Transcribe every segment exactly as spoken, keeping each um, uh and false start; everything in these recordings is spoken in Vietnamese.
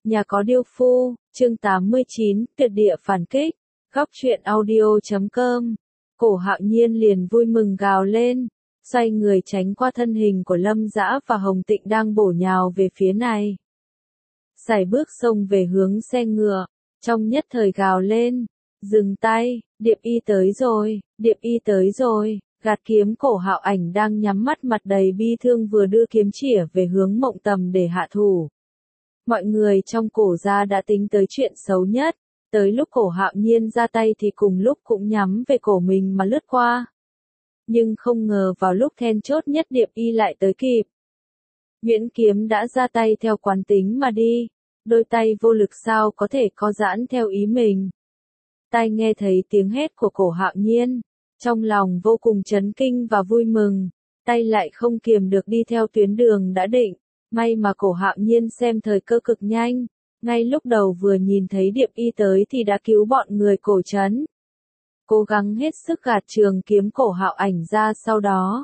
Nhà có điêu phu, chương tám mươi chín, tuyệt địa phản kích, góc truyện audio chấm com. Cổ Hạo Nhiên liền vui mừng gào lên, xoay người tránh qua thân hình của Lâm Dã và Hồng Tịnh đang bổ nhào về phía này. Sải bước xông về hướng xe ngựa, trong nhất thời gào lên, dừng tay, Điệp Y tới rồi, Điệp Y tới rồi. Gạt kiếm Cổ Hạo Ảnh đang nhắm mắt mặt đầy bi thương vừa đưa kiếm chĩa về hướng Mộng Tầm để hạ thủ. Mọi người trong Cổ gia đã tính tới chuyện xấu nhất, tới lúc Cổ Hạo Nhiên ra tay thì cùng lúc cũng nhắm về cổ mình mà lướt qua. Nhưng không ngờ vào lúc then chốt nhất Điệp Y lại tới kịp. Nguyễn kiếm đã ra tay theo quán tính mà đi, đôi tay vô lực sao có thể co giãn theo ý mình. Tai nghe thấy tiếng hét của Cổ Hạo Nhiên, trong lòng vô cùng chấn kinh và vui mừng, tay lại không kiềm được đi theo tuyến đường đã định. May mà Cổ Hạo Nhiên xem thời cơ cực nhanh, ngay lúc đầu vừa nhìn thấy Điệp Y tới thì đã cứu bọn người Cổ trấn. Cố gắng hết sức gạt trường kiếm Cổ Hạo Ảnh ra sau đó.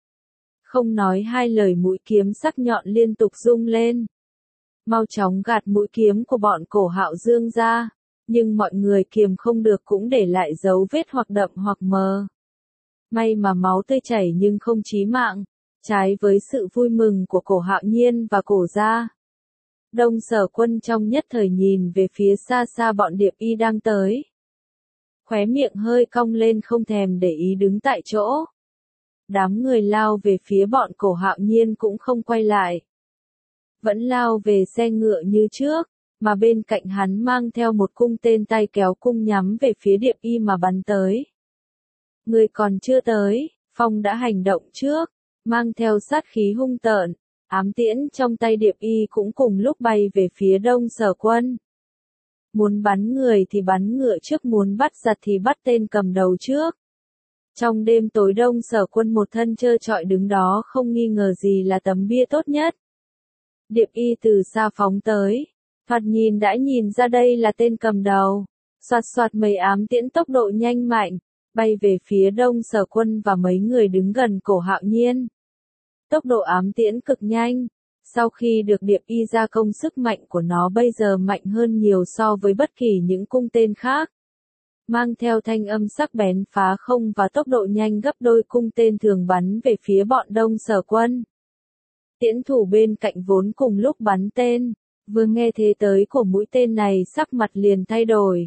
Không nói hai lời mũi kiếm sắc nhọn liên tục rung lên. Mau chóng gạt mũi kiếm của bọn Cổ Hạo Dương ra, nhưng mọi người kiềm không được cũng để lại dấu vết hoặc đậm hoặc mờ. May mà máu tươi chảy nhưng không chí mạng. Trái với sự vui mừng của Cổ Hạo Nhiên và Cổ gia, Đông Sở Quân trong nhất thời nhìn về phía xa xa bọn Điệp Y đang tới. Khóe miệng hơi cong lên không thèm để ý đứng tại chỗ. Đám người lao về phía bọn Cổ Hạo Nhiên cũng không quay lại. Vẫn lao về xe ngựa như trước, mà bên cạnh hắn mang theo một cung tên tay kéo cung nhắm về phía Điệp Y mà bắn tới. Người còn chưa tới, Phong đã hành động trước. Mang theo sát khí hung tợn, ám tiễn trong tay Điệp Y cũng cùng lúc bay về phía Đông Sở Quân. Muốn bắn người thì bắn ngựa trước, muốn bắt giặc thì bắt tên cầm đầu trước. Trong đêm tối Đông Sở Quân một thân trơ trọi đứng đó không nghi ngờ gì là tấm bia tốt nhất. Điệp Y từ xa phóng tới, thoạt nhìn đã nhìn ra đây là tên cầm đầu, xoạt xoạt mấy ám tiễn tốc độ nhanh mạnh, bay về phía Đông Sở Quân và mấy người đứng gần Cổ Hạo Nhiên. Tốc độ ám tiễn cực nhanh, sau khi được Điệp Y gia công sức mạnh của nó bây giờ mạnh hơn nhiều so với bất kỳ những cung tên khác. Mang theo thanh âm sắc bén phá không và tốc độ nhanh gấp đôi cung tên thường bắn về phía bọn Đông Sở Quân. Tiễn thủ bên cạnh vốn cùng lúc bắn tên, vừa nghe thế tới của mũi tên này sắc mặt liền thay đổi.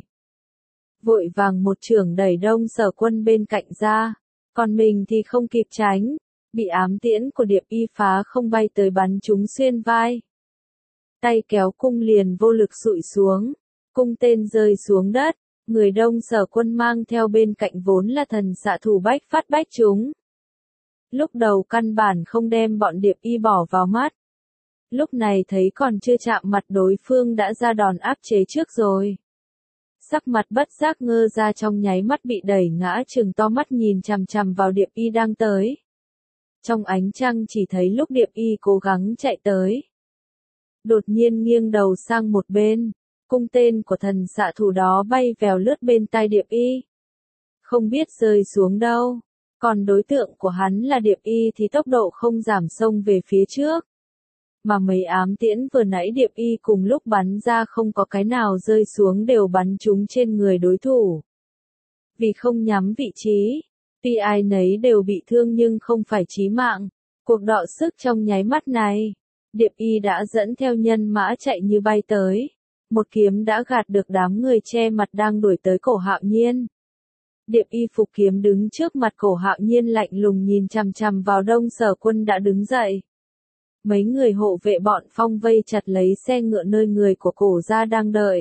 Vội vàng một chưởng đẩy Đông Sở Quân bên cạnh ra, còn mình thì không kịp tránh. Bị ám tiễn của Điệp Y phá không bay tới bắn trúng xuyên vai. Tay kéo cung liền vô lực sụi xuống, cung tên rơi xuống đất, người Đông Sở Quân mang theo bên cạnh vốn là thần xạ thủ Bách Phát Bách chúng. Lúc đầu căn bản không đem bọn Điệp Y bỏ vào mắt. Lúc này thấy còn chưa chạm mặt đối phương đã ra đòn áp chế trước rồi. Sắc mặt bất giác ngơ ra trong nháy mắt bị đẩy ngã trừng to mắt nhìn chằm chằm vào Điệp Y đang tới. Trong ánh trăng chỉ thấy lúc Điệp Y cố gắng chạy tới. Đột nhiên nghiêng đầu sang một bên, cung tên của thần xạ thủ đó bay vèo lướt bên tai Điệp Y. Không biết rơi xuống đâu, còn đối tượng của hắn là Điệp Y thì tốc độ không giảm xông về phía trước. Mà mấy ám tiễn vừa nãy Điệp Y cùng lúc bắn ra không có cái nào rơi xuống đều bắn trúng trên người đối thủ. Vì không nhắm vị trí, tuy ai nấy đều bị thương nhưng không phải chí mạng. Cuộc đọ sức trong nháy mắt này, Điệp Y đã dẫn theo nhân mã chạy như bay tới. Một kiếm đã gạt được đám người che mặt đang đuổi tới Cổ Hạo Nhiên. Điệp Y phục kiếm đứng trước mặt Cổ Hạo Nhiên lạnh lùng nhìn chằm chằm vào Đông Sở Quân đã đứng dậy. Mấy người hộ vệ bọn Phong vây chặt lấy xe ngựa nơi người của Cổ gia đang đợi.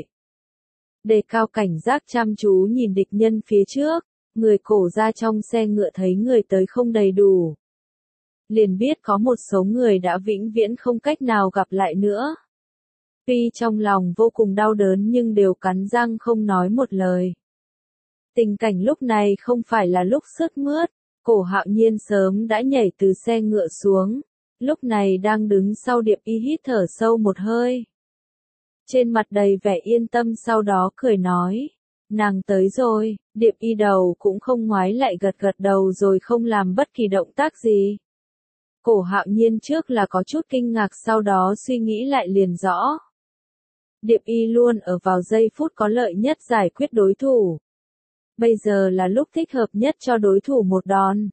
Đề cao cảnh giác chăm chú nhìn địch nhân phía trước. Người Cổ gia trong xe ngựa thấy người tới không đầy đủ. Liền biết có một số người đã vĩnh viễn không cách nào gặp lại nữa. Tuy trong lòng vô cùng đau đớn nhưng đều cắn răng không nói một lời. Tình cảnh lúc này không phải là lúc sướt mướt, Cổ Hạo Nhiên sớm đã nhảy từ xe ngựa xuống. Lúc này đang đứng sau Điệp Y hít thở sâu một hơi. Trên mặt đầy vẻ yên tâm sau đó cười nói. Nàng tới rồi, Điệp Y đầu cũng không ngoái lại gật gật đầu rồi không làm bất kỳ động tác gì. Cổ Hạo Nhiên trước là có chút kinh ngạc sau đó suy nghĩ lại liền rõ. Điệp Y luôn ở vào giây phút có lợi nhất giải quyết đối thủ. Bây giờ là lúc thích hợp nhất cho đối thủ một đòn.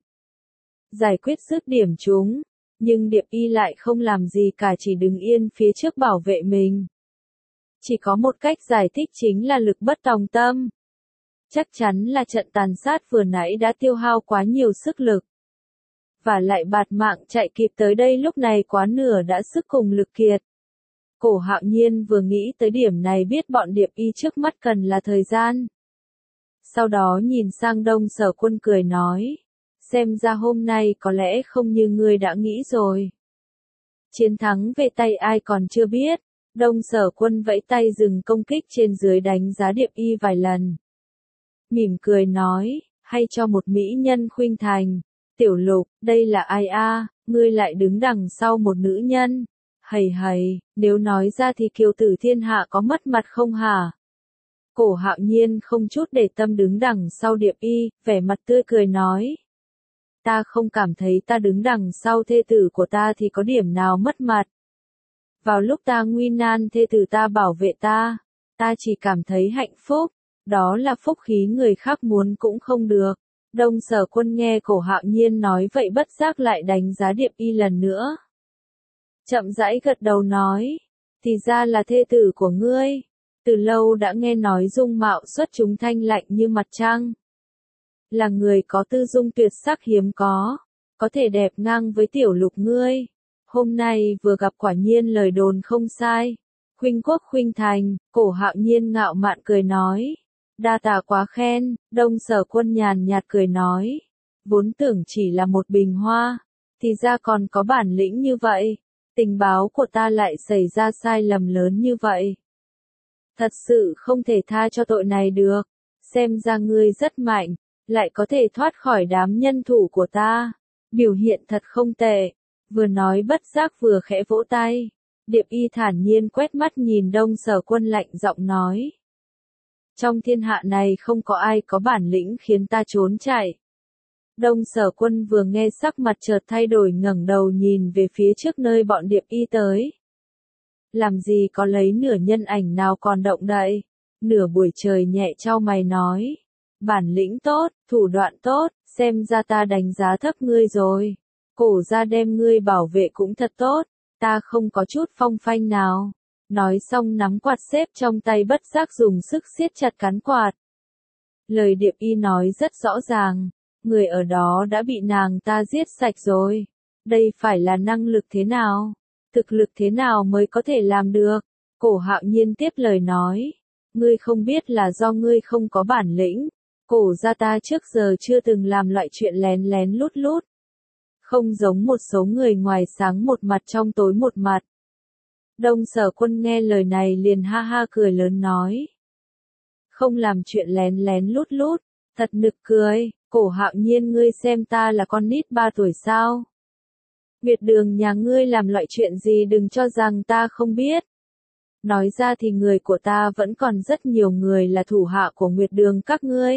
Giải quyết dứt điểm chúng, nhưng Điệp Y lại không làm gì cả, chỉ đứng yên phía trước bảo vệ mình. Chỉ có một cách giải thích chính là lực bất tòng tâm. Chắc chắn là trận tàn sát vừa nãy đã tiêu hao quá nhiều sức lực. Và lại bạt mạng chạy kịp tới đây lúc này quá nửa đã sức cùng lực kiệt. Cổ Hạo Nhiên vừa nghĩ tới điểm này biết bọn Điệp Y trước mắt cần là thời gian. Sau đó nhìn sang Đông Sở Quân cười nói, xem ra hôm nay có lẽ không như ngươi đã nghĩ rồi. Chiến thắng về tay ai còn chưa biết. Đông Sở Quân vẫy tay dừng công kích trên dưới đánh giá Điệp Y vài lần. Mỉm cười nói, hay cho một mỹ nhân khuynh thành. Tiểu Lục, đây là ai a? Ngươi lại đứng đằng sau một nữ nhân. Hầy hầy, nếu nói ra thì kiều tử thiên hạ có mất mặt không hả? Cổ Hạo Nhiên không chút để tâm đứng đằng sau Điệp Y, vẻ mặt tươi cười nói. Ta không cảm thấy ta đứng đằng sau thê tử của ta thì có điểm nào mất mặt. Vào lúc ta nguy nan thê tử ta bảo vệ ta, ta chỉ cảm thấy hạnh phúc, đó là phúc khí người khác muốn cũng không được. Đông Sở Quân nghe Cổ Hạo Nhiên nói vậy bất giác lại đánh giá Điệp Y lần nữa. Chậm rãi gật đầu nói, thì ra là thê tử của ngươi, từ lâu đã nghe nói dung mạo xuất chúng thanh lạnh như mặt trăng. Là người có tư dung tuyệt sắc hiếm có, có thể đẹp ngang với Tiểu Lục ngươi. Hôm nay vừa gặp quả nhiên lời đồn không sai. Khuynh quốc khuynh thành, Cổ Hạo Nhiên ngạo mạn cười nói. Đa tạ quá khen, Đông Sở Quân nhàn nhạt cười nói. Vốn tưởng chỉ là một bình hoa, thì ra còn có bản lĩnh như vậy. Tình báo của ta lại xảy ra sai lầm lớn như vậy. Thật sự không thể tha cho tội này được. Xem ra ngươi rất mạnh, lại có thể thoát khỏi đám nhân thủ của ta. Biểu hiện thật không tệ. Vừa nói bất giác vừa khẽ vỗ tay. Điệp Y thản nhiên quét mắt nhìn Đông Sở Quân lạnh giọng nói. Trong thiên hạ này không có ai có bản lĩnh khiến ta trốn chạy. Đông Sở Quân vừa nghe sắc mặt chợt thay đổi ngẩng đầu nhìn về phía trước nơi bọn Điệp Y tới. Làm gì có lấy nửa nhân ảnh nào còn động đậy. Nửa buổi trời nhẹ chau mày nói. Bản lĩnh tốt, thủ đoạn tốt, xem ra ta đánh giá thấp ngươi rồi. Cổ ra đem ngươi bảo vệ cũng thật tốt, ta không có chút phong phanh nào. Nói xong nắm quạt xếp trong tay bất giác dùng sức siết chặt cán quạt. Lời Điệp Y nói rất rõ ràng, người ở đó đã bị nàng ta giết sạch rồi. Đây phải là năng lực thế nào? Thực lực thế nào mới có thể làm được? Cổ Hạo Nhiên tiếp lời nói. Ngươi không biết là do ngươi không có bản lĩnh. Cổ ra ta trước giờ chưa từng làm loại chuyện lén lén lút lút. Không giống một số người ngoài sáng một mặt trong tối một mặt. Đông Sở Quân nghe lời này liền ha ha cười lớn nói. Không làm chuyện lén lén lút lút, thật nực cười. Cổ Hạo Nhiên ngươi xem ta là con nít ba tuổi sao? Nguyệt Đường nhà ngươi làm loại chuyện gì đừng cho rằng ta không biết. Nói ra thì người của ta vẫn còn rất nhiều người là thủ hạ của Nguyệt Đường các ngươi.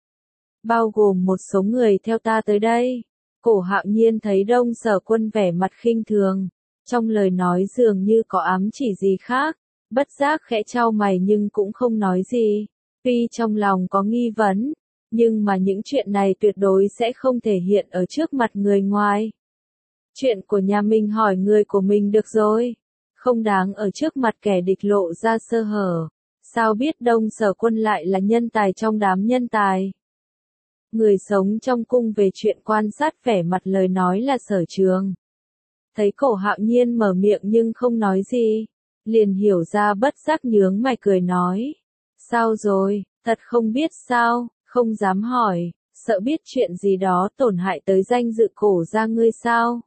Bao gồm một số người theo ta tới đây. Cổ Hạo Nhiên thấy Đông Sở Quân vẻ mặt khinh thường. Trong lời nói dường như có ám chỉ gì khác. Bất giác khẽ chau mày nhưng cũng không nói gì. Tuy trong lòng có nghi vấn. Nhưng mà những chuyện này tuyệt đối sẽ không thể hiện ở trước mặt người ngoài. Chuyện của nhà mình hỏi người của mình được rồi. Không đáng ở trước mặt kẻ địch lộ ra sơ hở. Sao biết Đông Sở Quân lại là nhân tài trong đám nhân tài. Người sống trong cung về chuyện quan sát vẻ mặt lời nói là Sở Trường. Thấy Cổ Hạo Nhiên mở miệng nhưng không nói gì. Liền hiểu ra bất giác nhướng mày cười nói. Sao rồi, thật không biết sao, không dám hỏi, sợ biết chuyện gì đó tổn hại tới danh dự Cổ ra ngươi sao.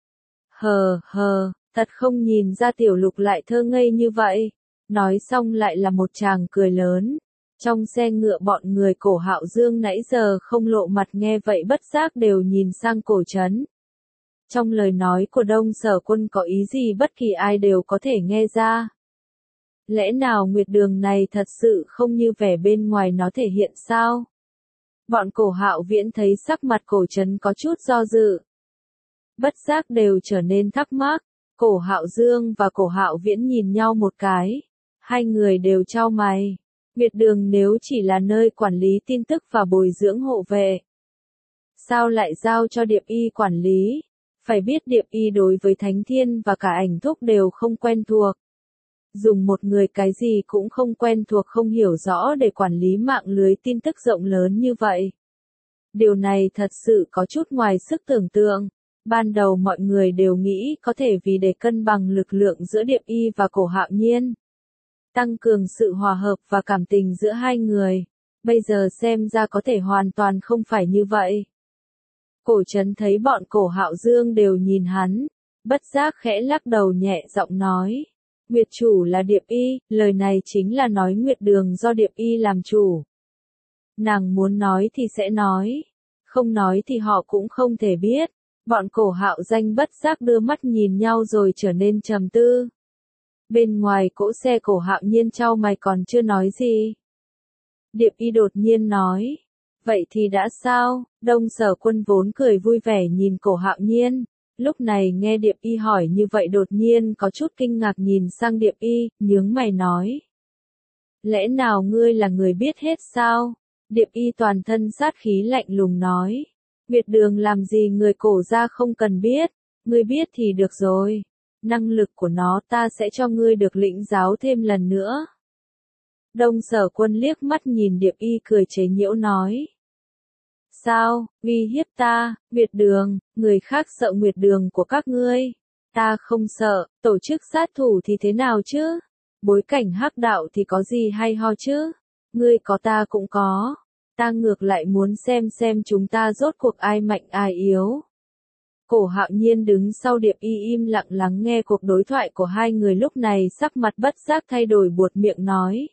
Hờ hờ, thật không nhìn ra Tiểu Lục lại thơ ngây như vậy. Nói xong lại là một tràng cười lớn. Trong xe ngựa bọn người Cổ Hạo Dương nãy giờ không lộ mặt nghe vậy bất giác đều nhìn sang Cổ Trấn. Trong lời nói của Đông Sở Quân có ý gì bất kỳ ai đều có thể nghe ra. Lẽ nào Nguyệt Đường này thật sự không như vẻ bên ngoài nó thể hiện sao? Bọn Cổ Hạo Viễn thấy sắc mặt Cổ Trấn có chút do dự. Bất giác đều trở nên thắc mắc. Cổ Hạo Dương và Cổ Hạo Viễn nhìn nhau một cái. Hai người đều chau mày. Nguyệt Đường nếu chỉ là nơi quản lý tin tức và bồi dưỡng hộ vệ, sao lại giao cho Điệp Y quản lý? Phải biết Điệp Y đối với Thánh Thiên và cả Ảnh Thúc đều không quen thuộc. Dùng một người cái gì cũng không quen thuộc không hiểu rõ để quản lý mạng lưới tin tức rộng lớn như vậy. Điều này thật sự có chút ngoài sức tưởng tượng. Ban đầu mọi người đều nghĩ có thể vì để cân bằng lực lượng giữa Điệp Y và Cổ Hạo Nhiên, tăng cường sự hòa hợp và cảm tình giữa hai người. Bây giờ xem ra có thể hoàn toàn không phải như vậy. Cổ Trấn thấy bọn Cổ Hạo Dương đều nhìn hắn, bất giác khẽ lắc đầu nhẹ giọng nói. Nguyệt chủ là Điệp Y, lời này chính là nói Nguyệt Đường do Điệp Y làm chủ. Nàng muốn nói thì sẽ nói, không nói thì họ cũng không thể biết. Bọn Cổ Hạo Danh bất giác đưa mắt nhìn nhau rồi trở nên trầm tư. Bên ngoài cỗ xe Cổ Hạo Nhiên chau mày còn chưa nói gì. Điệp Y đột nhiên nói. Vậy thì đã sao? Đông Sở Quân vốn cười vui vẻ nhìn Cổ Hạo Nhiên. Lúc này nghe Điệp Y hỏi như vậy đột nhiên có chút kinh ngạc nhìn sang Điệp Y, nhướng mày nói. Lẽ nào ngươi là người biết hết sao? Điệp Y toàn thân sát khí lạnh lùng nói. Nguyệt Đường làm gì người Cổ gia không cần biết, ngươi biết thì được rồi. Năng lực của nó ta sẽ cho ngươi được lĩnh giáo thêm lần nữa. Đông Sở Quân liếc mắt nhìn Điệp Y cười chế giễu nói. Sao, uy hiếp ta, Nguyệt Đường, người khác sợ Nguyệt Đường của các ngươi. Ta không sợ, tổ chức sát thủ thì thế nào chứ? Bối cảnh hắc đạo thì có gì hay ho chứ? Ngươi có ta cũng có. Ta ngược lại muốn xem xem chúng ta rốt cuộc ai mạnh ai yếu. Cổ Hạo Nhiên đứng sau Điệp Y im lặng lắng nghe cuộc đối thoại của hai người lúc này sắc mặt bất giác thay đổi buột miệng nói.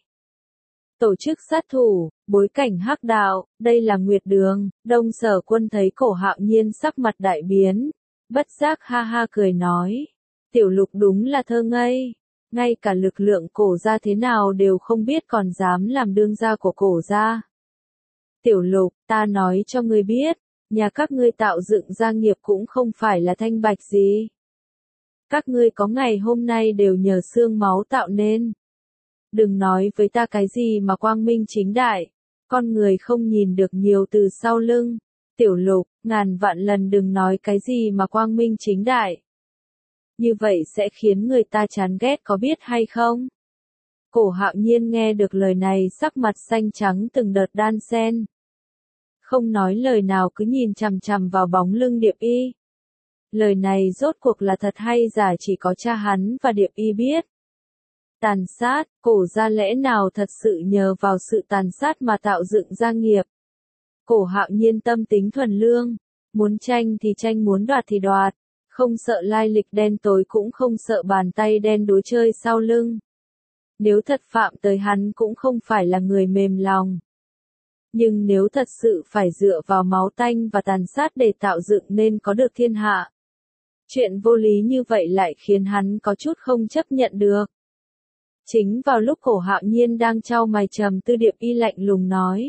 Tổ chức sát thủ, bối cảnh hắc đạo, đây là Nguyệt Đường. Đông Sở Quân thấy Cổ Hạo Nhiên sắc mặt đại biến, bất giác ha ha cười nói. Tiểu Lục đúng là thơ ngây, ngay cả lực lượng Cổ gia thế nào đều không biết còn dám làm đương gia của Cổ gia. Tiểu Lục, ta nói cho ngươi biết, nhà các ngươi tạo dựng gia nghiệp cũng không phải là thanh bạch gì. Các ngươi có ngày hôm nay đều nhờ xương máu tạo nên. Đừng nói với ta cái gì mà quang minh chính đại, con người không nhìn được nhiều từ sau lưng. Tiểu Lục, ngàn vạn lần đừng nói cái gì mà quang minh chính đại. Như vậy sẽ khiến người ta chán ghét có biết hay không? Cổ Hạo Nhiên nghe được lời này sắc mặt xanh trắng từng đợt đan xen. Không nói lời nào cứ nhìn chằm chằm vào bóng lưng Điệp Y. Lời này rốt cuộc là thật hay giả chỉ có cha hắn và Điệp Y biết. Tàn sát, Cổ gia lẽ nào thật sự nhờ vào sự tàn sát mà tạo dựng gia nghiệp. Cổ Hạo Nhiên tâm tính thuần lương, muốn tranh thì tranh muốn đoạt thì đoạt, không sợ lai lịch đen tối cũng không sợ bàn tay đen đố chơi sau lưng. Nếu thật phạm tới hắn cũng không phải là người mềm lòng. Nhưng nếu thật sự phải dựa vào máu tanh và tàn sát để tạo dựng nên có được thiên hạ. Chuyện vô lý như vậy lại khiến hắn có chút không chấp nhận được. Chính vào lúc Cổ Hạo Nhiên đang chau mày trầm tư Điệp Y lạnh lùng nói.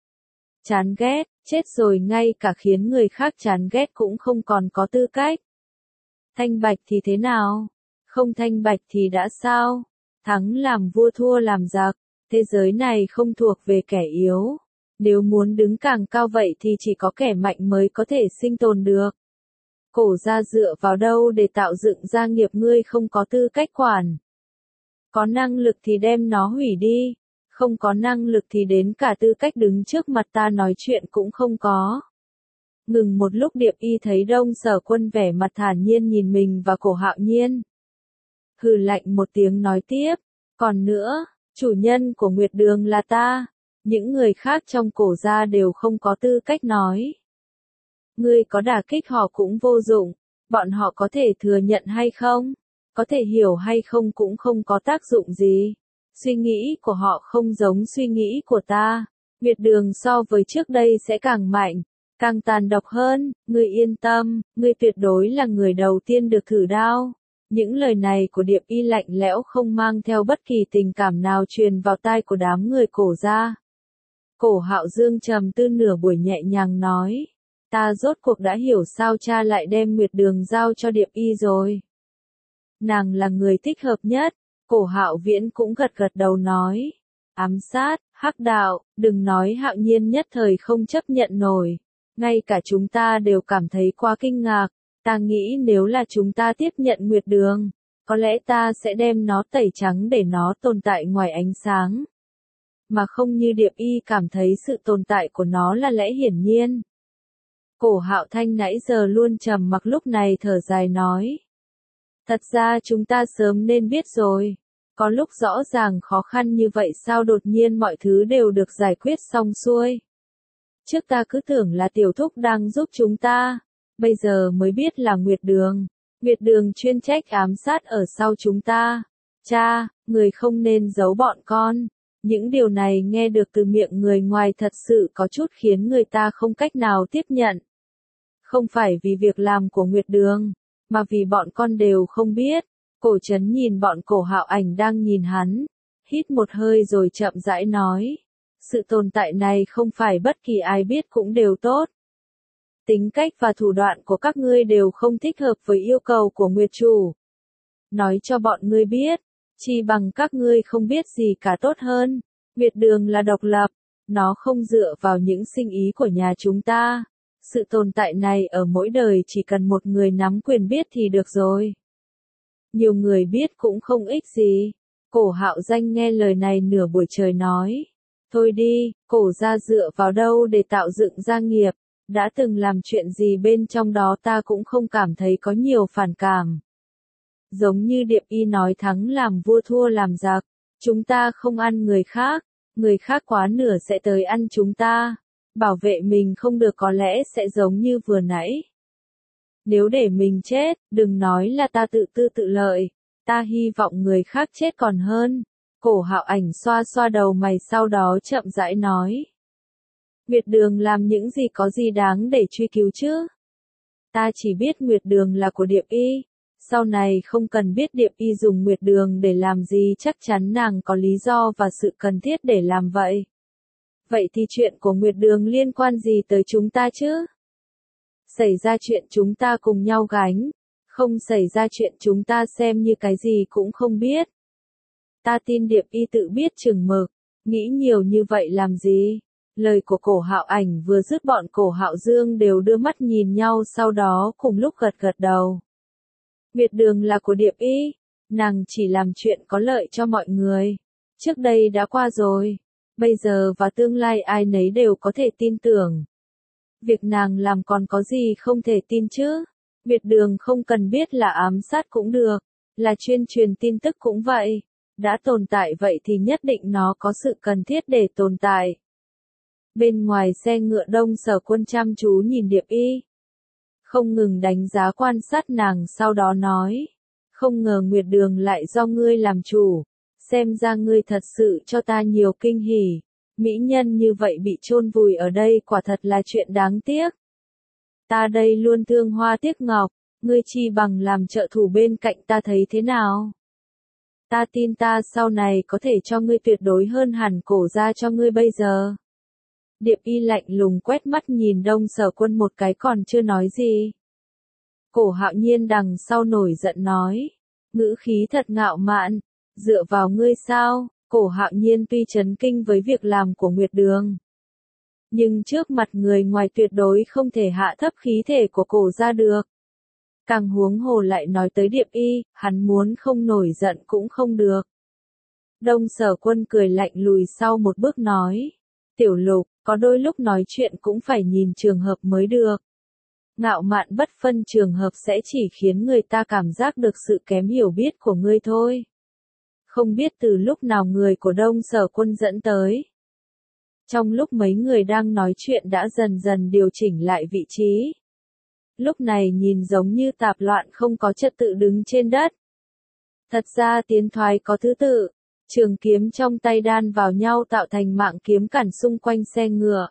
Chán ghét, chết rồi ngay cả khiến người khác chán ghét cũng không còn có tư cách. Thanh bạch thì thế nào? Không thanh bạch thì đã sao? Thắng làm vua thua làm giặc, thế giới này không thuộc về kẻ yếu. Nếu muốn đứng càng cao vậy thì chỉ có kẻ mạnh mới có thể sinh tồn được. Cổ gia dựa vào đâu để tạo dựng gia nghiệp ngươi không có tư cách quản. Có năng lực thì đem nó hủy đi, không có năng lực thì đến cả tư cách đứng trước mặt ta nói chuyện cũng không có. Ngừng một lúc Điệp Y thấy Đông Sở Quân vẻ mặt thản nhiên nhìn mình và Cổ Hạo Nhiên. Hừ lạnh một tiếng nói tiếp, còn nữa, chủ nhân của Nguyệt Đường là ta, những người khác trong Cổ gia đều không có tư cách nói. Ngươi có đả kích họ cũng vô dụng, bọn họ có thể thừa nhận hay không, có thể hiểu hay không cũng không có tác dụng gì. Suy nghĩ của họ không giống suy nghĩ của ta, Nguyệt Đường so với trước đây sẽ càng mạnh, càng tàn độc hơn, ngươi yên tâm, ngươi tuyệt đối là người đầu tiên được thử đao. Những lời này của Điệp Y lạnh lẽo không mang theo bất kỳ tình cảm nào truyền vào tai của đám người Cổ gia. Cổ Hạo Dương trầm tư nửa buổi nhẹ nhàng nói, ta rốt cuộc đã hiểu sao cha lại đem Nguyệt Đường giao cho Điệp Y rồi. Nàng là người thích hợp nhất, Cổ Hạo Viễn cũng gật gật đầu nói. Ám sát, hắc đạo, đừng nói Hạo Nhiên nhất thời không chấp nhận nổi. Ngay cả chúng ta đều cảm thấy quá kinh ngạc. Ta nghĩ nếu là chúng ta tiếp nhận Nguyệt Đường, có lẽ ta sẽ đem nó tẩy trắng để nó tồn tại ngoài ánh sáng. Mà không như Điệp Y cảm thấy sự tồn tại của nó là lẽ hiển nhiên. Cổ Hạo Thanh nãy giờ luôn trầm mặc lúc này thở dài nói. Thật ra chúng ta sớm nên biết rồi. Có lúc rõ ràng khó khăn như vậy sao đột nhiên mọi thứ đều được giải quyết xong xuôi. Trước ta cứ tưởng là Tiểu Thúc đang giúp chúng ta. Bây giờ mới biết là Nguyệt Đường. Nguyệt Đường chuyên trách ám sát ở sau chúng ta. Cha, người không nên giấu bọn con. Những điều này nghe được từ miệng người ngoài thật sự có chút khiến người ta không cách nào tiếp nhận. Không phải vì việc làm của Nguyệt Đường, mà vì bọn con đều không biết. Cổ Trấn nhìn bọn Cổ Hạo Ảnh đang nhìn hắn, hít một hơi rồi chậm rãi nói. Sự tồn tại này không phải bất kỳ ai biết cũng đều tốt. Tính cách và thủ đoạn của các ngươi đều không thích hợp với yêu cầu của Nguyệt Chủ. Nói cho bọn ngươi biết, chỉ bằng các ngươi không biết gì cả tốt hơn. Nguyệt Đường là độc lập, nó không dựa vào những sinh ý của nhà chúng ta. Sự tồn tại này ở mỗi đời chỉ cần một người nắm quyền biết thì được rồi. Nhiều người biết cũng không ích gì. Cổ Hạo Danh nghe lời này nửa buổi trời nói. Thôi đi, cổ gia dựa vào đâu để tạo dựng gia nghiệp. Đã từng làm chuyện gì bên trong đó ta cũng không cảm thấy có nhiều phản cảm. Giống như Điệp Y nói thắng làm vua thua làm giặc. Chúng ta không ăn người khác. Người khác quá nửa sẽ tới ăn chúng ta. Bảo vệ mình không được có lẽ sẽ giống như vừa nãy. Nếu để mình chết, đừng nói là ta tự tư tự lợi. Ta hy vọng người khác chết còn hơn. Cổ Hạo Ảnh xoa xoa đầu mày sau đó chậm rãi nói. Nguyệt Đường làm những gì có gì đáng để truy cứu chứ? Ta chỉ biết Nguyệt Đường là của Điệp Y. Sau này không cần biết Điệp Y dùng Nguyệt Đường để làm gì, chắc chắn nàng có lý do và sự cần thiết để làm vậy. Vậy thì chuyện của Nguyệt Đường liên quan gì tới chúng ta chứ? Xảy ra chuyện chúng ta cùng nhau gánh. Không xảy ra chuyện chúng ta xem như cái gì cũng không biết. Ta tin Điệp Y tự biết chừng mực. Nghĩ nhiều như vậy làm gì? Lời của Cổ Hạo Ảnh vừa dứt bọn Cổ Hạo Dương đều đưa mắt nhìn nhau sau đó cùng lúc gật gật đầu. Nguyệt Đường là của Điệp Y. Nàng chỉ làm chuyện có lợi cho mọi người. Trước đây đã qua rồi. Bây giờ và tương lai ai nấy đều có thể tin tưởng. Việc nàng làm còn có gì không thể tin chứ? Nguyệt Đường không cần biết là ám sát cũng được. Là chuyên truyền tin tức cũng vậy. Đã tồn tại vậy thì nhất định nó có sự cần thiết để tồn tại. Bên ngoài xe ngựa Đông Sở Quân chăm chú nhìn Điệp Y. Không ngừng đánh giá quan sát nàng sau đó nói. Không ngờ Nguyệt Đường lại do ngươi làm chủ. Xem ra ngươi thật sự cho ta nhiều kinh hỉ. Mỹ nhân như vậy bị chôn vùi ở đây quả thật là chuyện đáng tiếc. Ta đây luôn thương hoa tiếc ngọc. Ngươi chi bằng làm trợ thủ bên cạnh ta thấy thế nào? Ta tin ta sau này có thể cho ngươi tuyệt đối hơn hẳn Cổ gia cho ngươi bây giờ. Điệp Y lạnh lùng quét mắt nhìn Đông Sở Quân một cái còn chưa nói gì. Cổ Hạo Nhiên đằng sau nổi giận nói. Ngữ khí thật ngạo mạn. Dựa vào ngươi sao? Cổ Hạo Nhiên tuy chấn kinh với việc làm của Nguyệt Đường. Nhưng trước mặt người ngoài tuyệt đối không thể hạ thấp khí thể của Cổ gia được. Càng huống hồ lại nói tới Điệp Y, hắn muốn không nổi giận cũng không được. Đông Sở Quân cười lạnh lùi sau một bước nói. Tiểu Lục, có đôi lúc nói chuyện cũng phải nhìn trường hợp mới được. Ngạo mạn bất phân trường hợp sẽ chỉ khiến người ta cảm giác được sự kém hiểu biết của ngươi thôi. Không biết từ lúc nào người của Đông Sở Quân dẫn tới. Trong lúc mấy người đang nói chuyện đã dần dần điều chỉnh lại vị trí. Lúc này nhìn giống như tạp loạn không có trật tự đứng trên đất. Thật ra tiến thoái có thứ tự. Trường kiếm trong tay đan vào nhau tạo thành mạng kiếm cản xung quanh xe ngựa.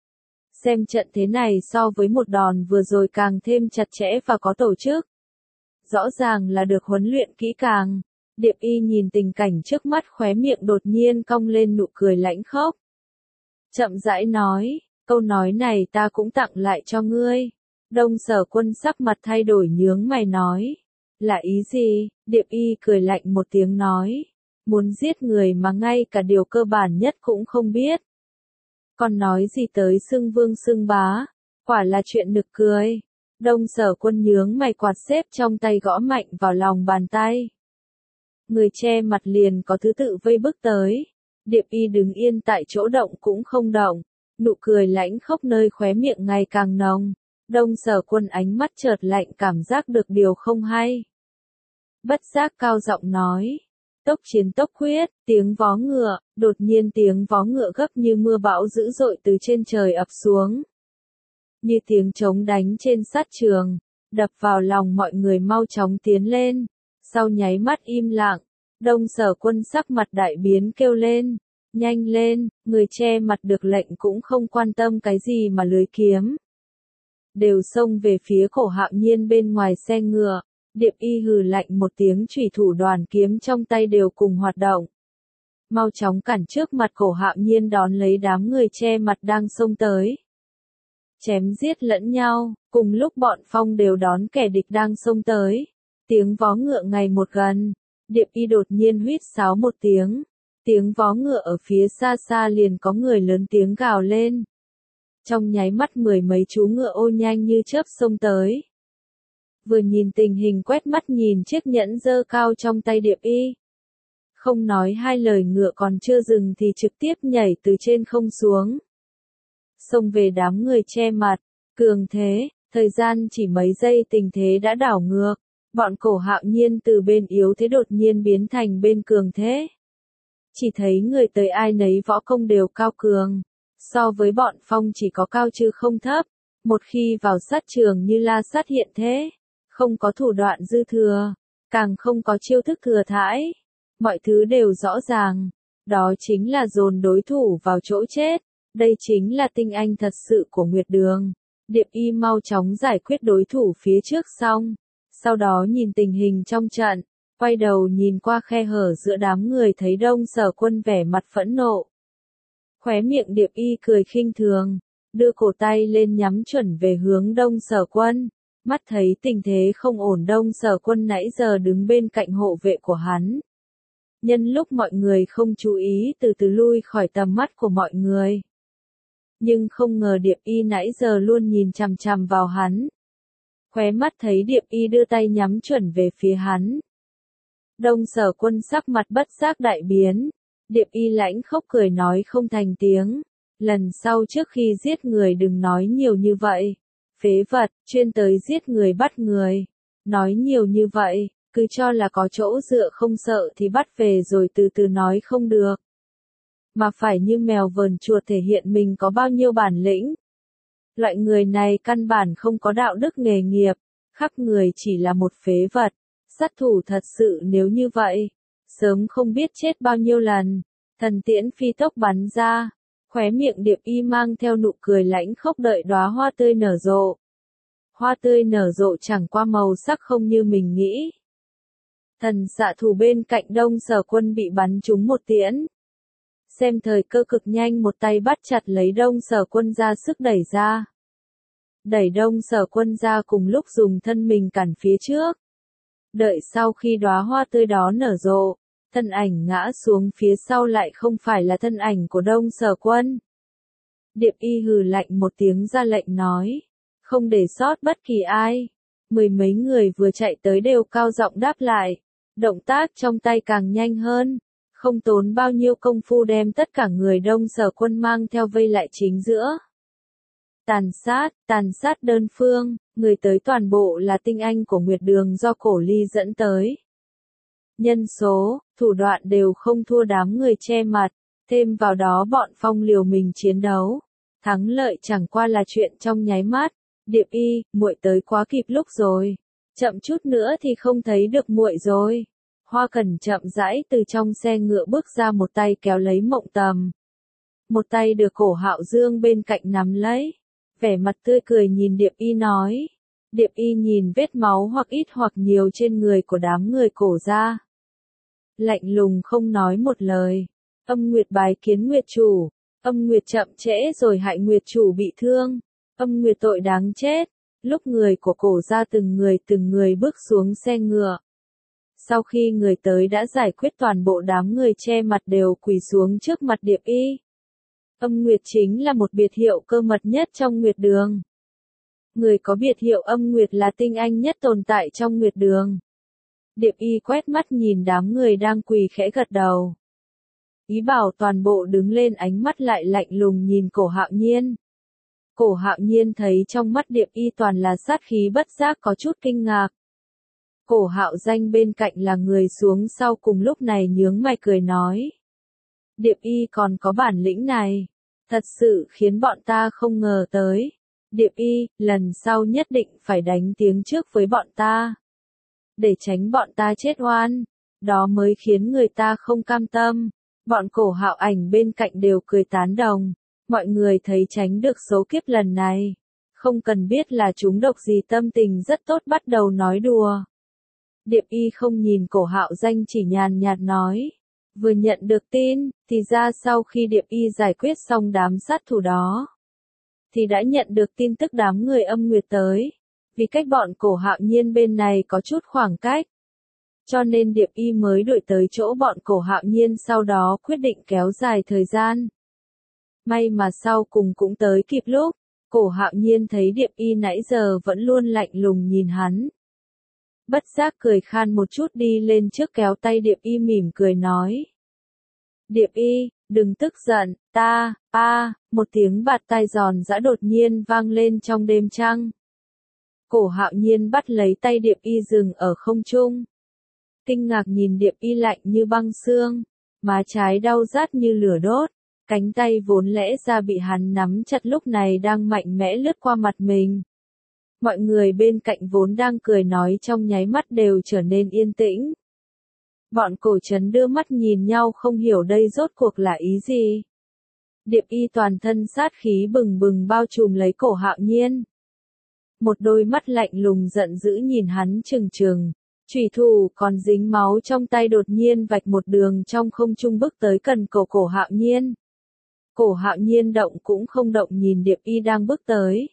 Xem trận thế này so với một đòn vừa rồi càng thêm chặt chẽ và có tổ chức. Rõ ràng là được huấn luyện kỹ càng. Điệp Y nhìn tình cảnh trước mắt khóe miệng đột nhiên cong lên nụ cười lãnh khốc. Chậm rãi nói, câu nói này ta cũng tặng lại cho ngươi. Đông Sở Quân sắc mặt thay đổi nhướng mày nói. Là ý gì? Điệp y cười lạnh một tiếng nói. Muốn giết người mà ngay cả điều cơ bản nhất cũng không biết. Còn nói gì tới xưng vương xưng bá, quả là chuyện nực cười. Đông Sở Quân nhướng mày, quạt xếp trong tay gõ mạnh vào lòng bàn tay. Người che mặt liền có thứ tự vây bước tới. Điệp y đứng yên tại chỗ động cũng không động, nụ cười lãnh khốc nơi khóe miệng ngày càng nồng. Đông Sở Quân ánh mắt chợt lạnh, cảm giác được điều không hay. Bất giác cao giọng nói. Tốc chiến tốc quyết, tiếng vó ngựa, đột nhiên tiếng vó ngựa gấp như mưa bão dữ dội từ trên trời ập xuống. Như tiếng trống đánh trên sát trường, đập vào lòng mọi người mau chóng tiến lên. Sau nháy mắt im lặng, Đông Sở Quân sắc mặt đại biến kêu lên. Nhanh lên, người che mặt được lệnh cũng không quan tâm cái gì mà lưới kiếm. Đều xông về phía Cổ Hạo Nhiên bên ngoài xe ngựa. Điệp y hừ lạnh một tiếng, chủy thủ đoàn kiếm trong tay đều cùng hoạt động. Mau chóng cản trước mặt Cổ Hạo Nhiên đón lấy đám người che mặt đang xông tới. Chém giết lẫn nhau, cùng lúc bọn Phong đều đón kẻ địch đang xông tới. Tiếng vó ngựa ngày một gần, Điệp y đột nhiên huýt sáo một tiếng. Tiếng vó ngựa ở phía xa xa liền có người lớn tiếng gào lên. Trong nháy mắt mười mấy chú ngựa ô nhanh như chớp xông tới. Vừa nhìn tình hình quét mắt nhìn chiếc nhẫn giơ cao trong tay Điệp y. Không nói hai lời, ngựa còn chưa dừng thì trực tiếp nhảy từ trên không xuống. Xông về đám người che mặt, cường thế, thời gian chỉ mấy giây tình thế đã đảo ngược. Bọn Cổ Hạo Nhiên từ bên yếu thế đột nhiên biến thành bên cường thế. Chỉ thấy người tới ai nấy võ công đều cao cường. So với bọn Phong chỉ có cao chứ không thấp. Một khi vào sát trường như la sát hiện thế. Không có thủ đoạn dư thừa, càng không có chiêu thức thừa thãi. Mọi thứ đều rõ ràng. Đó chính là dồn đối thủ vào chỗ chết. Đây chính là tinh anh thật sự của Nguyệt Đường. Điệp y mau chóng giải quyết đối thủ phía trước xong. Sau đó nhìn tình hình trong trận. Quay đầu nhìn qua khe hở giữa đám người, thấy Đông Sở Quân vẻ mặt phẫn nộ. Khóe miệng Điệp y cười khinh thường. Đưa cổ tay lên nhắm chuẩn về hướng Đông Sở Quân. Mắt thấy tình thế không ổn, Đông Sở Quân nãy giờ đứng bên cạnh hộ vệ của hắn. Nhân lúc mọi người không chú ý từ từ lui khỏi tầm mắt của mọi người. Nhưng không ngờ Điệp y nãy giờ luôn nhìn chằm chằm vào hắn. Khóe mắt thấy Điệp y đưa tay nhắm chuẩn về phía hắn. Đông Sở Quân sắc mặt bất giác đại biến. Điệp y lãnh khốc cười nói không thành tiếng. Lần sau trước khi giết người đừng nói nhiều như vậy. Phế vật, chuyên tới giết người bắt người. Nói nhiều như vậy, cứ cho là có chỗ dựa không sợ thì bắt về rồi từ từ nói không được. Mà phải như mèo vờn chuột thể hiện mình có bao nhiêu bản lĩnh. Loại người này căn bản không có đạo đức nghề nghiệp, khắp người chỉ là một phế vật. Sát thủ thật sự nếu như vậy, sớm không biết chết bao nhiêu lần. Thần tiễn phi tốc bắn ra. Khóe miệng Điệp y mang theo nụ cười lãnh khốc, đợi đóa hoa tươi nở rộ. Hoa tươi nở rộ chẳng qua màu sắc không như mình nghĩ. Thần xạ thủ bên cạnh Đông Sở Quân bị bắn trúng một tiễn. Xem thời cơ cực nhanh, một tay bắt chặt lấy Đông Sở Quân ra sức đẩy ra. Đẩy Đông Sở Quân ra cùng lúc dùng thân mình cản phía trước. Đợi sau khi đóa hoa tươi đó nở rộ, thân ảnh ngã xuống phía sau lại không phải là thân ảnh của Đông Sở Quân. Điệp y hừ lạnh một tiếng ra lệnh nói. Không để sót bất kỳ ai. Mười mấy người vừa chạy tới đều cao giọng đáp lại. Động tác trong tay càng nhanh hơn. Không tốn bao nhiêu công phu đem tất cả người Đông Sở Quân mang theo vây lại chính giữa. Tàn sát, tàn sát đơn phương, người tới toàn bộ là tinh anh của Nguyệt Đường do Cổ Ly dẫn tới. Nhân số, thủ đoạn đều không thua đám người che mặt, thêm vào đó bọn Phong liều mình chiến đấu. Thắng lợi chẳng qua là chuyện trong nháy mắt. Điệp y, muội tới quá kịp lúc rồi. Chậm chút nữa thì không thấy được muội rồi. Hoa Cẩn chậm rãi từ trong xe ngựa bước ra, một tay kéo lấy Mộng Tầm. Một tay được Cổ Hạo Dương bên cạnh nắm lấy. Vẻ mặt tươi cười nhìn Điệp y nói. Điệp y nhìn vết máu hoặc ít hoặc nhiều trên người của đám người Cổ gia. Lạnh lùng không nói một lời. Âm Nguyệt bái kiến Nguyệt chủ. Âm Nguyệt chậm trễ rồi hại Nguyệt chủ bị thương. Âm Nguyệt tội đáng chết. Lúc người của cổ gia từng người từng người bước xuống xe ngựa. Sau khi người tới đã giải quyết, toàn bộ đám người che mặt đều quỳ xuống trước mặt Điệp Y. Âm Nguyệt chính là một biệt hiệu cơ mật nhất trong Nguyệt Đường. Người có biệt hiệu Âm Nguyệt là tinh anh nhất tồn tại trong Nguyệt Đường. Điệp Y quét mắt nhìn đám người đang quỳ khẽ gật đầu. Ý bảo toàn bộ đứng lên, ánh mắt lại lạnh lùng nhìn Cổ Hạo Nhiên. Cổ Hạo Nhiên thấy trong mắt Điệp Y toàn là sát khí, bất giác có chút kinh ngạc. Cổ Hạo Danh bên cạnh là người xuống sau cùng lúc này nhướng mày cười nói. Điệp Y còn có bản lĩnh này. Thật sự khiến bọn ta không ngờ tới. Điệp Y, lần sau nhất định phải đánh tiếng trước với bọn ta. Để tránh bọn ta chết oan. Đó mới khiến người ta không cam tâm. Bọn Cổ Hạo Ảnh bên cạnh đều cười tán đồng. Mọi người thấy tránh được số kiếp lần này. Không cần biết là chúng độc gì, tâm tình rất tốt, bắt đầu nói đùa. Điệp Y không nhìn Cổ Hạo Danh, chỉ nhàn nhạt nói. Vừa nhận được tin, thì ra sau khi Điệp Y giải quyết xong đám sát thủ đó, thì đã nhận được tin tức đám người Âm Nguyệt tới. Vì cách bọn Cổ Hạo Nhiên bên này có chút khoảng cách, cho nên Điệp Y mới đuổi tới chỗ bọn Cổ Hạo Nhiên, sau đó quyết định kéo dài thời gian. May mà sau cùng cũng tới kịp lúc. Cổ Hạo Nhiên thấy Điệp Y nãy giờ vẫn luôn lạnh lùng nhìn hắn. Bất giác cười khan một chút, đi lên trước kéo tay Điệp Y mỉm cười nói. Điệp Y, đừng tức giận, ta, a, một tiếng bạt tai giòn giã đột nhiên vang lên trong đêm trăng. Cổ Hạo Nhiên bắt lấy tay Điệp Y dừng ở không trung. Kinh ngạc nhìn Điệp Y lạnh như băng xương, má trái đau rát như lửa đốt, cánh tay vốn lẽ ra bị hắn nắm chặt lúc này đang mạnh mẽ lướt qua mặt mình. Mọi người bên cạnh vốn đang cười nói trong nháy mắt đều trở nên yên tĩnh. Bọn Cổ Trấn đưa mắt nhìn nhau, không hiểu đây rốt cuộc là ý gì. Điệp Y toàn thân sát khí bừng bừng bao trùm lấy Cổ Hạo Nhiên. Một đôi mắt lạnh lùng giận dữ nhìn hắn trừng trừng. Chủy thủ còn dính máu trong tay đột nhiên vạch một đường trong không trung bước tới gần cổ Cổ Hạo Nhiên. Cổ Hạo Nhiên động cũng không động nhìn Điệp Y đang bước tới.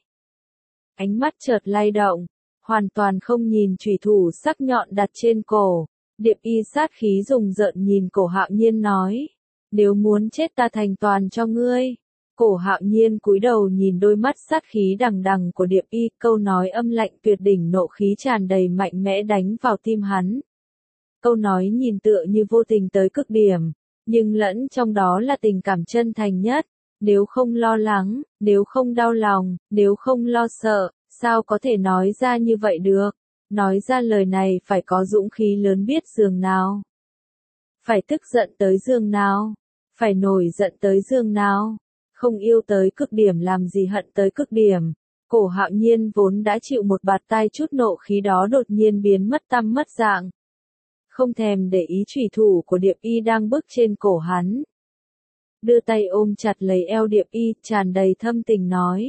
Ánh mắt chợt lay động, hoàn toàn không nhìn chủy thủ sắc nhọn đặt trên cổ. Điệp Y sát khí rùng rợn nhìn Cổ Hạo Nhiên nói. Nếu muốn chết ta thành toàn cho ngươi. Cổ Hạo Nhiên cúi đầu nhìn đôi mắt sát khí đằng đằng của Điệp Y, câu nói âm lạnh tuyệt đỉnh, nộ khí tràn đầy mạnh mẽ đánh vào tim hắn. Câu nói nhìn tựa như vô tình tới cực điểm, nhưng lẫn trong đó là tình cảm chân thành nhất. Nếu không lo lắng, nếu không đau lòng, nếu không lo sợ, sao có thể nói ra như vậy được? Nói ra lời này phải có dũng khí lớn biết giường nào. Phải tức giận tới giường nào. Phải nổi giận tới giường nào. Không yêu tới cực điểm làm gì hận tới cực điểm. Cổ Hạo Nhiên vốn đã chịu một bạt tai, chút nộ khí đó đột nhiên biến mất tăm mất dạng. Không thèm để ý chủy thủ của Điệp Y đang bước trên cổ hắn. Đưa tay ôm chặt lấy eo Điệp Y, tràn đầy thâm tình nói.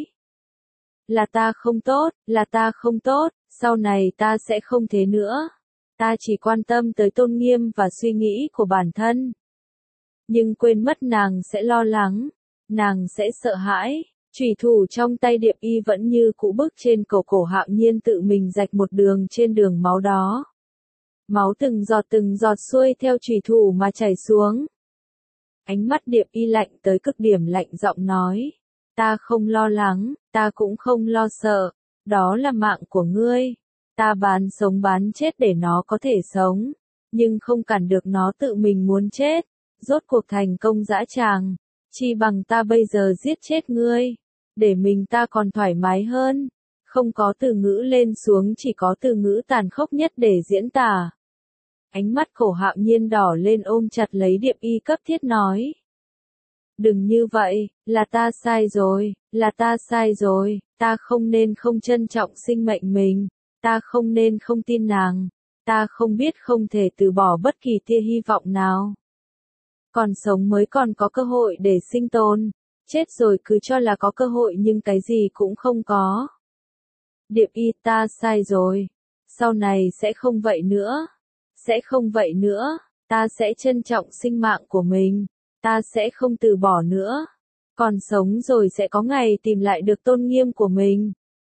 Là ta không tốt, là ta không tốt, sau này ta sẽ không thế nữa. Ta chỉ quan tâm tới tôn nghiêm và suy nghĩ của bản thân. Nhưng quên mất nàng sẽ lo lắng. Nàng sẽ sợ hãi. Chủy thủ trong tay Điệp Y vẫn như cũ bước trên cổ Cổ Hạo Nhiên, tự mình rạch một đường trên đường máu đó. Máu từng giọt từng giọt xuôi theo chủy thủ mà chảy xuống. Ánh mắt Điệp Y lạnh tới cực điểm, lạnh giọng nói. Ta không lo lắng, ta cũng không lo sợ. Đó là mạng của ngươi. Ta bán sống bán chết để nó có thể sống. Nhưng không cản được nó tự mình muốn chết. Rốt cuộc thành công dã tràng. Chi bằng ta bây giờ giết chết ngươi. Để mình ta còn thoải mái hơn. Không có từ ngữ lên xuống, chỉ có từ ngữ tàn khốc nhất để diễn tả. Ánh mắt Cổ Hạo Nhiên đỏ lên, ôm chặt lấy Điệp Y cấp thiết nói. Đừng như vậy, là ta sai rồi, là ta sai rồi, ta không nên không trân trọng sinh mệnh mình, ta không nên không tin nàng, ta không biết không thể từ bỏ bất kỳ tia hy vọng nào. Còn sống mới còn có cơ hội để sinh tồn, chết rồi cứ cho là có cơ hội nhưng cái gì cũng không có. Điệp Y, ta sai rồi, sau này sẽ không vậy nữa, sẽ không vậy nữa, ta sẽ trân trọng sinh mạng của mình, ta sẽ không từ bỏ nữa, còn sống rồi sẽ có ngày tìm lại được tôn nghiêm của mình.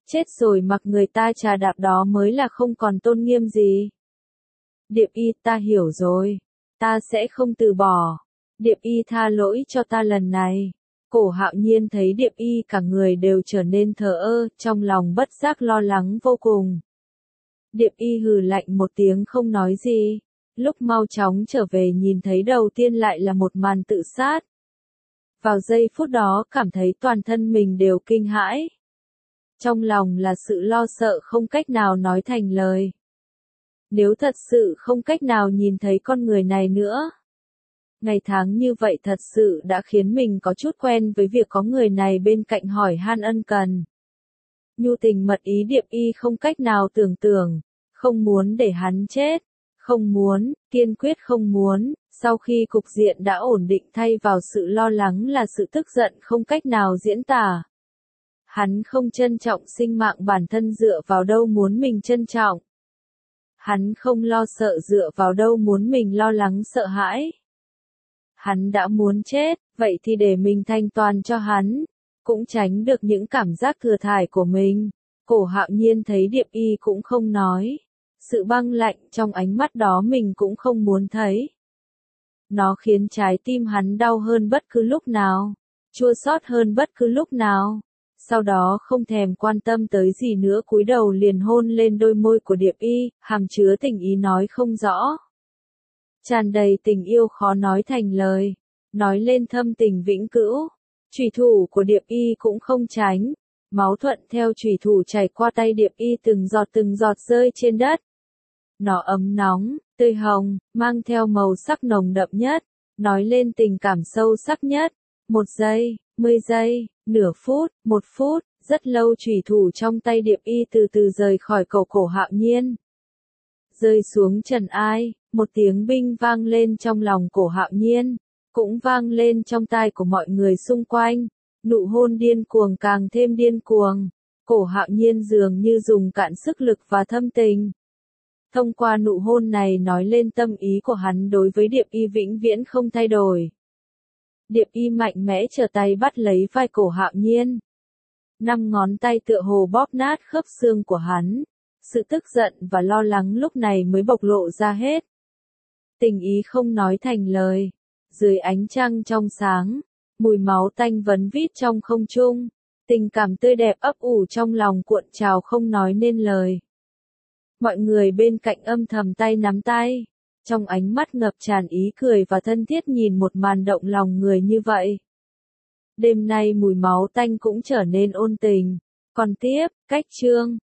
Chết rồi mặc người ta chà đạp đó mới là không còn tôn nghiêm gì. Điệp Y, ta hiểu rồi. Ta sẽ không từ bỏ. Điệp Y tha lỗi cho ta lần này. Cổ Hạo Nhiên thấy Điệp Y cả người đều trở nên thờ ơ, trong lòng bất giác lo lắng vô cùng. Điệp Y hừ lạnh một tiếng không nói gì. Lúc mau chóng trở về nhìn thấy đầu tiên lại là một màn tự sát. Vào giây phút đó cảm thấy toàn thân mình đều kinh hãi. Trong lòng là sự lo sợ không cách nào nói thành lời. Nếu thật sự không cách nào nhìn thấy con người này nữa. Ngày tháng như vậy thật sự đã khiến mình có chút quen với việc có người này bên cạnh hỏi han ân cần. Nhu tình mật ý Điệp Y không cách nào tưởng tượng, không muốn để hắn chết, không muốn, kiên quyết không muốn, sau khi cục diện đã ổn định thay vào sự lo lắng là sự tức giận không cách nào diễn tả. Hắn không trân trọng sinh mạng bản thân dựa vào đâu muốn mình trân trọng. Hắn không lo sợ dựa vào đâu muốn mình lo lắng sợ hãi. Hắn đã muốn chết, vậy thì để mình thanh toàn cho hắn, cũng tránh được những cảm giác thừa thải của mình. Cổ Hạo Nhiên thấy Điệp Y cũng không nói. Sự băng lạnh trong ánh mắt đó mình cũng không muốn thấy. Nó khiến trái tim hắn đau hơn bất cứ lúc nào, chua xót hơn bất cứ lúc nào. Sau đó không thèm quan tâm tới gì nữa cúi đầu liền hôn lên đôi môi của Điệp Y, hàm chứa tình ý nói không rõ. Tràn đầy tình yêu khó nói thành lời, nói lên thâm tình vĩnh cửu. Chủy thủ của Điệp Y cũng không tránh, máu thuận theo chủy thủ chảy qua tay Điệp Y từng giọt từng giọt rơi trên đất. Nó ấm nóng, tươi hồng, mang theo màu sắc nồng đậm nhất, nói lên tình cảm sâu sắc nhất. Một giây, mười giây, nửa phút, một phút, rất lâu chủy thủ trong tay Điệp Y từ từ rời khỏi cổ Cổ Hạo Nhiên. Rơi xuống trần ai, một tiếng binh vang lên trong lòng Cổ Hạo Nhiên, cũng vang lên trong tai của mọi người xung quanh. Nụ hôn điên cuồng càng thêm điên cuồng, Cổ Hạo Nhiên dường như dùng cạn sức lực và thâm tình. Thông qua nụ hôn này nói lên tâm ý của hắn đối với Điệp Y vĩnh viễn không thay đổi. Điệp Y mạnh mẽ trở tay bắt lấy vai Cổ Hạo Nhiên. Năm ngón tay tựa hồ bóp nát khớp xương của hắn. Sự tức giận và lo lắng lúc này mới bộc lộ ra hết. Tình ý không nói thành lời. Dưới ánh trăng trong sáng, mùi máu tanh vấn vít trong không trung. Tình cảm tươi đẹp ấp ủ trong lòng cuộn trào không nói nên lời. Mọi người bên cạnh âm thầm tay nắm tay. Trong ánh mắt ngập tràn ý cười và thân thiết nhìn một màn động lòng người như vậy. Đêm nay mùi máu tanh cũng trở nên ôn tình. Còn tiếp, cách chương.